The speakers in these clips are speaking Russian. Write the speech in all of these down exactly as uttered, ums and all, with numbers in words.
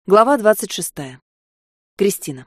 Глава двадцать шестая. Кристина.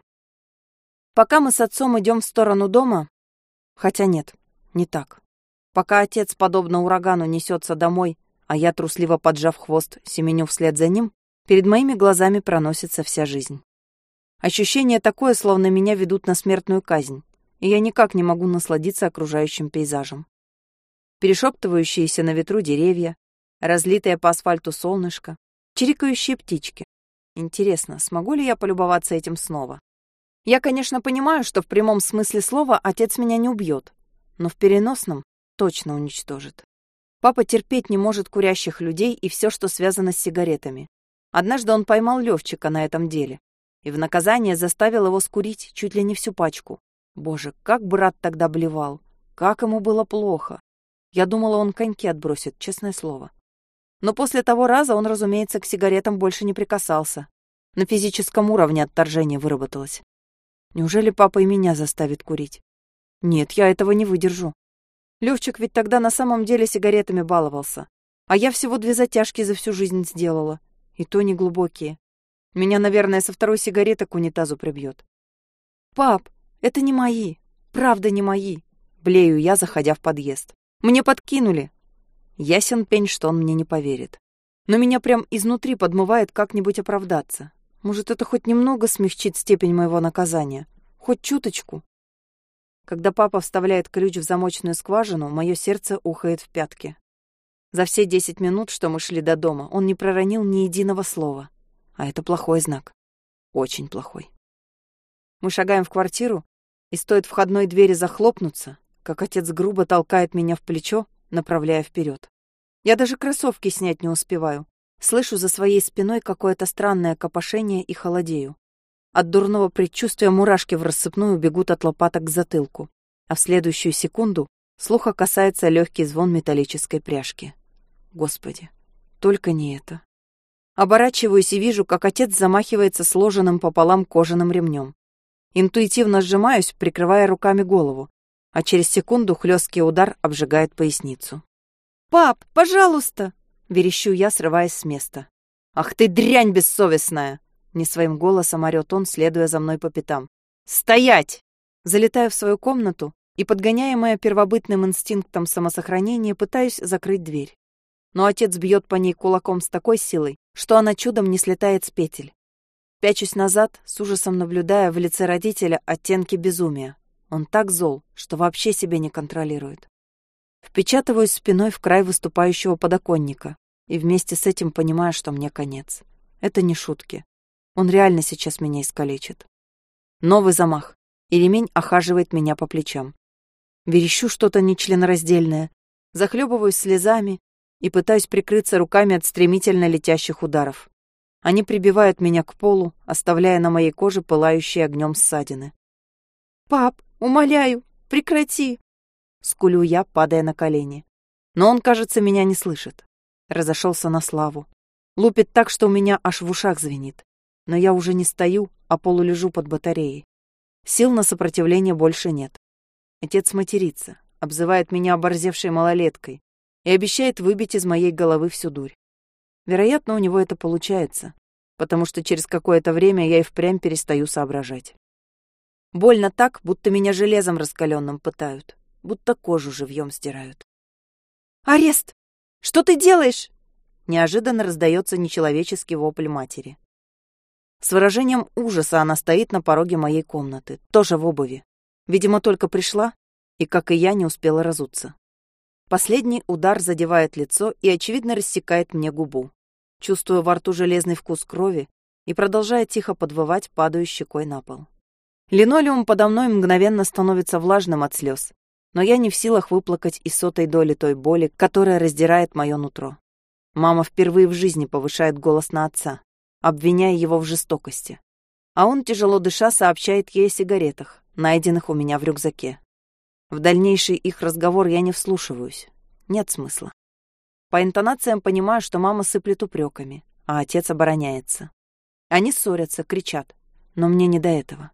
Пока мы с отцом идем в сторону дома, хотя нет, не так. Пока отец, подобно урагану, несется домой, а я, трусливо поджав хвост, семеню вслед за ним, перед моими глазами проносится вся жизнь. Ощущение такое, словно меня ведут на смертную казнь, и я никак не могу насладиться окружающим пейзажем. Перешептывающиеся на ветру деревья, разлитое по асфальту солнышко, чирикающие птички. Интересно, смогу ли я полюбоваться этим снова? Я, конечно, понимаю, что в прямом смысле слова отец меня не убьет, но в переносном точно уничтожит. Папа терпеть не может курящих людей и все, что связано с сигаретами. Однажды он поймал Левчика на этом деле и в наказание заставил его скурить чуть ли не всю пачку. Боже, как брат тогда блевал, как ему было плохо. Я думала, он коньки отбросит, честное слово. Но после того раза он, разумеется, к сигаретам больше не прикасался. На физическом уровне отторжение выработалось. Неужели папа и меня заставит курить? Нет, я этого не выдержу. Левчик ведь тогда на самом деле сигаретами баловался. А я всего две затяжки за всю жизнь сделала. И то не глубокие. Меня, наверное, со второй сигареты к унитазу прибьет. Пап, это не мои. Правда не мои. Блею я, заходя в подъезд. Мне подкинули. Ясен пень, что он мне не поверит. Но меня прям изнутри подмывает как-нибудь оправдаться. Может, это хоть немного смягчит степень моего наказания? Хоть чуточку? Когда папа вставляет ключ в замочную скважину, мое сердце ухает в пятки. За все десять минут, что мы шли до дома, он не проронил ни единого слова. А это плохой знак. Очень плохой. Мы шагаем в квартиру, и стоит входной двери захлопнуться, как отец грубо толкает меня в плечо, направляя вперед. Я даже кроссовки снять не успеваю. Слышу за своей спиной какое-то странное копошение и холодею. От дурного предчувствия мурашки в рассыпную бегут от лопаток к затылку, а в следующую секунду слуха касается легкий звон металлической пряжки. Господи, только не это. Оборачиваюсь и вижу, как отец замахивается сложенным пополам кожаным ремнем. Интуитивно сжимаюсь, прикрывая руками голову, а через секунду хлесткий удар обжигает поясницу. «Пап, пожалуйста!» — верещу я, срываясь с места. «Ах ты дрянь бессовестная!» — не своим голосом орёт он, следуя за мной по пятам. «Стоять!» Залетаю в свою комнату и, подгоняемая первобытным инстинктом самосохранения, пытаюсь закрыть дверь. Но отец бьет по ней кулаком с такой силой, что она чудом не слетает с петель. Пячусь назад, с ужасом наблюдая в лице родителя оттенки безумия. Он так зол, что вообще себя не контролирует. Впечатываюсь спиной в край выступающего подоконника и вместе с этим понимаю, что мне конец. Это не шутки. Он реально сейчас меня искалечит. Новый замах, и ремень охаживает меня по плечам. Верещу что-то нечленораздельное, захлебываюсь слезами и пытаюсь прикрыться руками от стремительно летящих ударов. Они прибивают меня к полу, оставляя на моей коже пылающие огнем ссадины. «Пап, умоляю, прекрати!» Скулю я, падая на колени. Но он, кажется, меня не слышит. Разошелся на славу. Лупит так, что у меня аж в ушах звенит. Но я уже не стою, а полулежу под батареей. Сил на сопротивление больше нет. Отец матерится, обзывает меня оборзевшей малолеткой и обещает выбить из моей головы всю дурь. Вероятно, у него это получается, потому что через какое-то время я и впрямь перестаю соображать. Больно так, будто меня железом раскаленным пытают, будто кожу живьем сдирают. «Арест! Что ты делаешь?» Неожиданно раздается нечеловеческий вопль матери. С выражением ужаса она стоит на пороге моей комнаты, тоже в обуви. Видимо, только пришла и, как и я, не успела разуться. Последний удар задевает лицо и, очевидно, рассекает мне губу. Чувствую во рту железный вкус крови и продолжаю тихо подвывать, падаю щекой на пол. Линолеум подо мной мгновенно становится влажным от слез, но я не в силах выплакать и сотой доли той боли, которая раздирает мое нутро. Мама впервые в жизни повышает голос на отца, обвиняя его в жестокости. А он, тяжело дыша, сообщает ей о сигаретах, найденных у меня в рюкзаке. В дальнейший их разговор я не вслушиваюсь. Нет смысла. По интонациям понимаю, что мама сыплет упреками, а отец обороняется. Они ссорятся, кричат, но мне не до этого.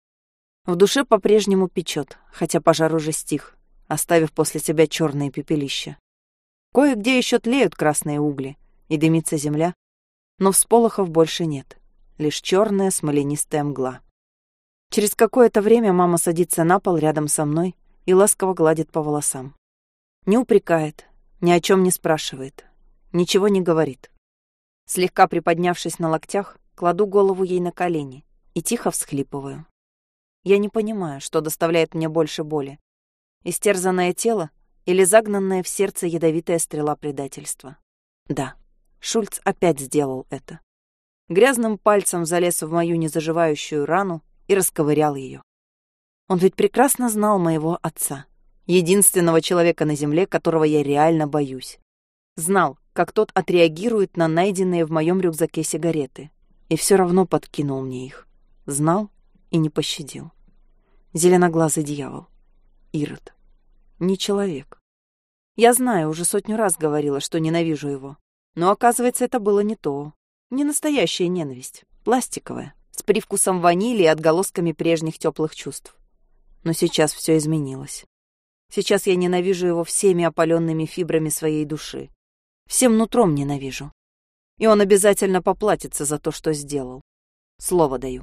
В душе по-прежнему печет, хотя пожар уже стих, оставив после себя черные пепелища. Кое-где еще тлеют красные угли, и дымится земля, но всполохов больше нет. лишь черная смоленистая мгла. Через какое-то время мама садится на пол рядом со мной и ласково гладит по волосам. Не упрекает, ни о чем не спрашивает, ничего не говорит. Слегка приподнявшись на локтях, кладу голову ей на колени и тихо всхлипываю. Я не понимаю, что доставляет мне больше боли. Истерзанное тело или загнанная в сердце ядовитая стрела предательства. Да, Шульц опять сделал это. Грязным пальцем залез в мою незаживающую рану и расковырял ее. Он ведь прекрасно знал моего отца, единственного человека на земле, которого я реально боюсь. Знал, как тот отреагирует на найденные в моем рюкзаке сигареты, и все равно подкинул мне их. Знал и не пощадил. Зеленоглазый дьявол. Ирод. Не человек. Я знаю, уже сотню раз говорила, что ненавижу его. Но, оказывается, это было не то. Не настоящая ненависть. Пластиковая. С привкусом ванили и отголосками прежних теплых чувств. Но сейчас все изменилось. Сейчас я ненавижу его всеми опаленными фибрами своей души. Всем нутром ненавижу. И он обязательно поплатится за то, что сделал. Слово даю.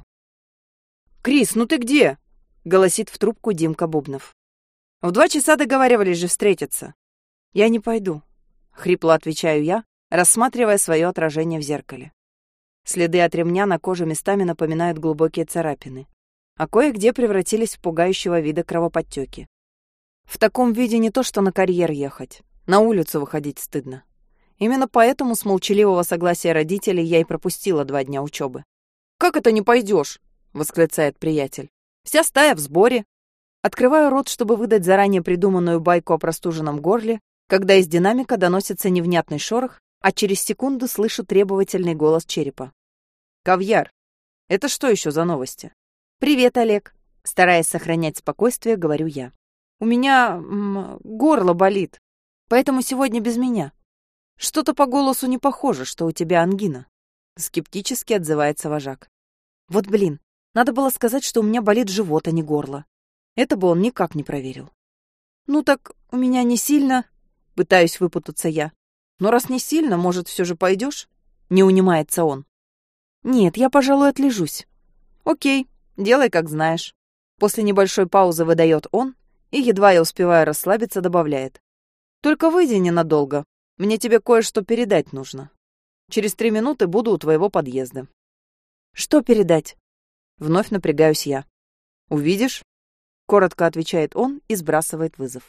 «Крис, ну ты где?» — голосит в трубку Димка Бубнов. «В два часа договаривались же встретиться». «Я не пойду», — хрипло отвечаю я, рассматривая свое отражение в зеркале. Следы от ремня на коже местами напоминают глубокие царапины, а кое-где превратились в пугающего вида кровоподтеки. В таком виде не то что на карьер ехать, на улицу выходить стыдно. Именно поэтому с молчаливого согласия родителей я и пропустила два дня учебы. «Как это не пойдешь?» — восклицает приятель. «Вся стая в сборе». Открываю рот, чтобы выдать заранее придуманную байку о простуженном горле, когда из динамика доносится невнятный шорох, а через секунду слышу требовательный голос Черепа. «Кавьяр, это что еще за новости?» «Привет, Олег», — стараясь сохранять спокойствие, говорю я. «У меня м, горло болит, поэтому сегодня без меня. Что-то по голосу не похоже, что у тебя ангина», — скептически отзывается вожак. «Вот блин, надо было сказать, что у меня болит живот, а не горло. Это бы он никак не проверил». «Ну так у меня не сильно...» — пытаюсь выпутаться я. «Но раз не сильно, может, все же пойдешь?» — не унимается он. «Нет, я, пожалуй, отлежусь». «Окей, делай, как знаешь». После небольшой паузы выдает он и, едва я успеваю расслабиться, добавляет. «Только выйди ненадолго. Мне тебе кое-что передать нужно. Через три минуты буду у твоего подъезда». «Что передать?» Вновь напрягаюсь я. «Увидишь?» — коротко отвечает он и сбрасывает вызов.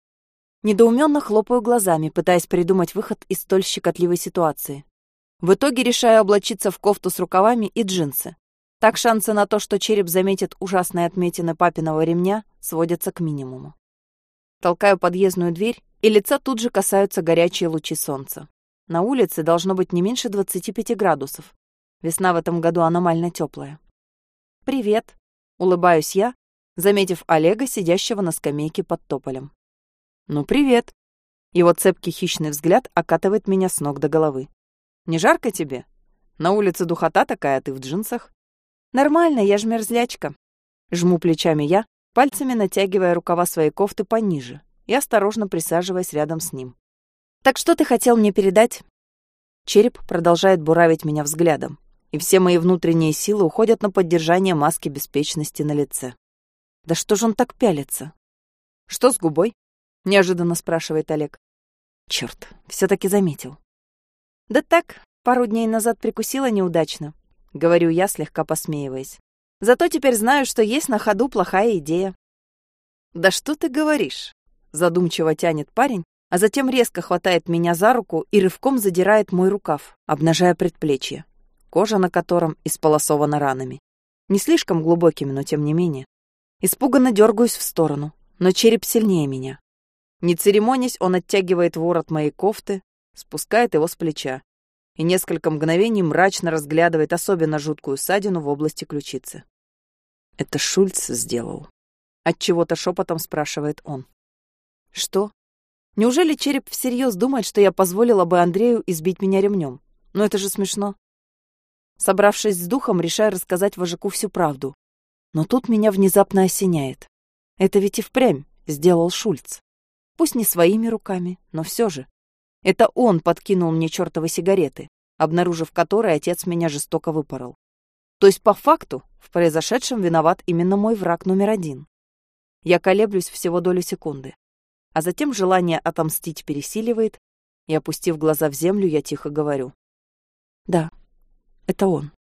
Недоуменно хлопаю глазами, пытаясь придумать выход из столь щекотливой ситуации. В итоге решаю облачиться в кофту с рукавами и джинсы. Так шансы на то, что Череп заметит ужасные отметины папиного ремня, сводятся к минимуму. Толкаю подъездную дверь, и лица тут же касаются горячие лучи солнца. На улице должно быть не меньше двадцати пяти градусов. Весна в этом году аномально теплая. «Привет», — улыбаюсь я, заметив Олега, сидящего на скамейке под тополем. «Ну, привет». Его цепкий хищный взгляд окатывает меня с ног до головы. «Не жарко тебе? На улице духота такая, а ты в джинсах». «Нормально, я ж мерзлячка». Жму плечами я, пальцами натягивая рукава своей кофты пониже и осторожно присаживаясь рядом с ним. «Так что ты хотел мне передать?» Череп продолжает буравить меня взглядом, и все мои внутренние силы уходят на поддержание маски беспечности на лице. Да что ж он так пялится? «Что с губой?» — неожиданно спрашивает Олег. Черт, все-таки заметил. «Да так, пару дней назад прикусила неудачно», — говорю я, слегка посмеиваясь. «Зато теперь знаю, что есть на ходу плохая идея». «Да что ты говоришь?» — задумчиво тянет парень, а затем резко хватает меня за руку и рывком задирает мой рукав, обнажая предплечье, кожа на котором исполосована ранами. Не слишком глубокими, но тем не менее. Испуганно дергаюсь в сторону, но Череп сильнее меня. Не церемонясь, он оттягивает ворот моей кофты, спускает его с плеча и несколько мгновений мрачно разглядывает особенно жуткую ссадину в области ключицы. «Это Шульц сделал?» — отчего-то шепотом спрашивает он. «Что? Неужели Череп всерьез думает, что я позволила бы Андрею избить меня ремнем? Ну это же смешно». Собравшись с духом, решаю рассказать вожаку всю правду. Но тут меня внезапно осеняет. Это ведь и впрямь сделал Шульц. Пусть не своими руками, но все же. Это он подкинул мне чертовы сигареты, обнаружив которые, отец меня жестоко выпорол. То есть по факту в произошедшем виноват именно мой враг номер один. Я колеблюсь всего долю секунды, а затем желание отомстить пересиливает, и, опустив глаза в землю, я тихо говорю: да, это он.